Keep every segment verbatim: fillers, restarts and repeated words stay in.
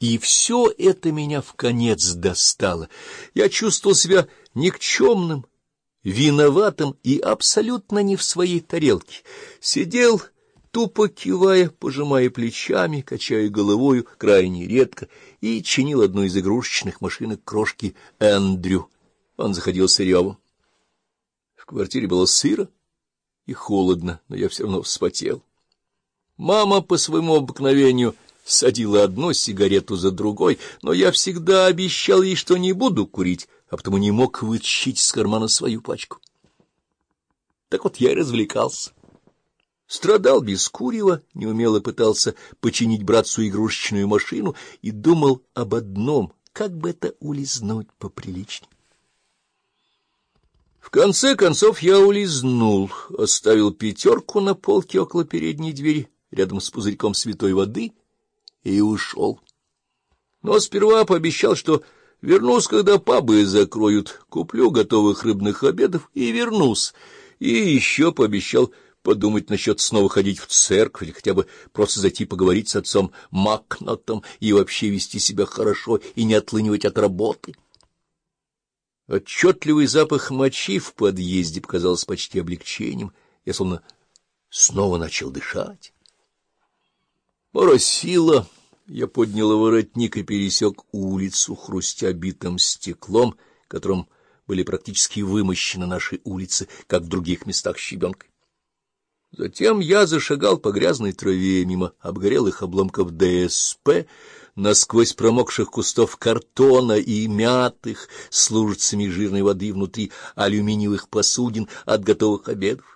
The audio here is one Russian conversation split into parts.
И все это меня вконец достало. Я чувствовал себя никчемным, виноватым и абсолютно не в своей тарелке. Сидел, тупо кивая, пожимая плечами, качая головою крайне редко, и чинил одну из игрушечных машинок крошки Эндрю. Он заходил с ревом. В квартире было сыро и холодно, но я все равно вспотел. Мама по своему обыкновению садила одну сигарету за другой, но я всегда обещал ей, что не буду курить, а потому не мог вытащить из кармана свою пачку. Так вот я и развлекался. Страдал без курева, неумело пытался починить братцу игрушечную машину и думал об одном, как бы это улизнуть поприличнее. В конце концов я улизнул, оставил пятерку на полке около передней двери, рядом с пузырьком святой воды, и ушел. Но сперва пообещал, что вернусь, когда пабы закроют, куплю готовых рыбных обедов и вернусь. И еще пообещал подумать насчет снова ходить в церковь или хотя бы просто зайти поговорить с отцом Макнотом и вообще вести себя хорошо и не отлынивать от работы. Отчетливый запах мочи в подъезде показался почти облегчением. Я словно снова начал дышать. Моросило. Я поднял воротник и пересек улицу, хрустя битым стеклом, которым были практически вымощены наши улицы, как в других местах щебенкой. Затем я зашагал по грязной траве мимо обгорелых обломков ДСП, насквозь промокших кустов картона и мятых с лужицами жирной воды внутри алюминиевых посудин от готовых обедов.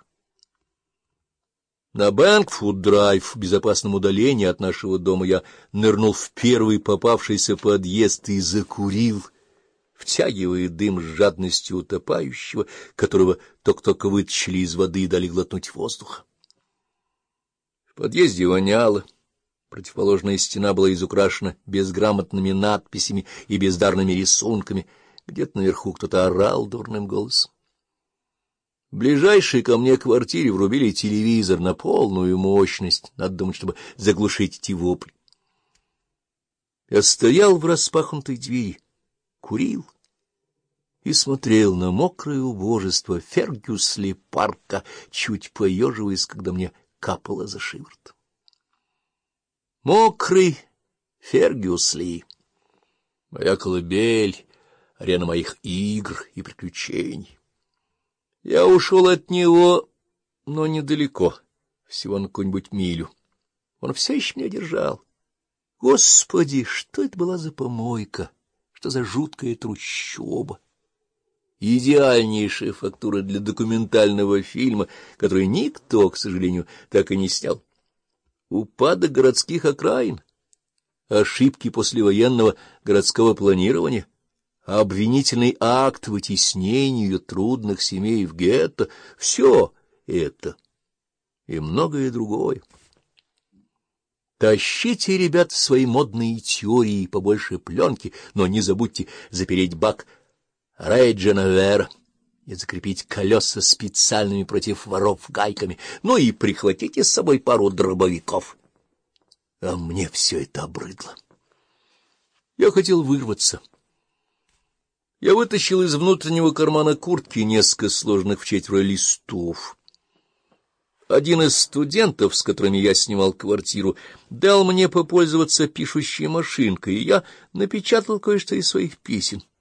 На Бэнгфуд-драйв, в безопасном удалении от нашего дома, я нырнул в первый попавшийся подъезд и закурил, втягивая дым с жадностью утопающего, которого только-только вытащили из воды и дали глотнуть воздуха. В подъезде воняло. Противоположная стена была изукрашена безграмотными надписями и бездарными рисунками. Где-то наверху кто-то орал дурным голосом. В ближайшей ко мне квартире врубили телевизор на полную мощность, надо думать, чтобы заглушить эти вопли. Я стоял в распахнутой двери, курил и смотрел на мокрое убожество Фергюсли-парка, чуть поеживаясь, когда мне капало за шиворот. Мокрый Фергюсли, моя колыбель, арена моих игр и приключений. Я ушел от него, но недалеко, всего на какую-нибудь милю. Он все еще меня держал. Господи, что это была за помойка, что за жуткая трущоба! Идеальнейшая фактура для документального фильма, который никто, к сожалению, так и не снял. Упадок городских окраин, ошибки послевоенного городского планирования, обвинительный акт вытеснению трудных семей в гетто — все это и многое другое. Тащите, ребят, свои модные теории побольше пленки, но не забудьте запереть бак Рейдженевера и закрепить колеса специальными против воров гайками, ну и прихватите с собой пару дробовиков. А мне все это обрыдло. Я хотел вырваться. Я вытащил из внутреннего кармана куртки несколько сложенных в четверо листов. Один из студентов, с которыми я снимал квартиру, дал мне попользоваться пишущей машинкой, и я напечатал кое-что из своих песен.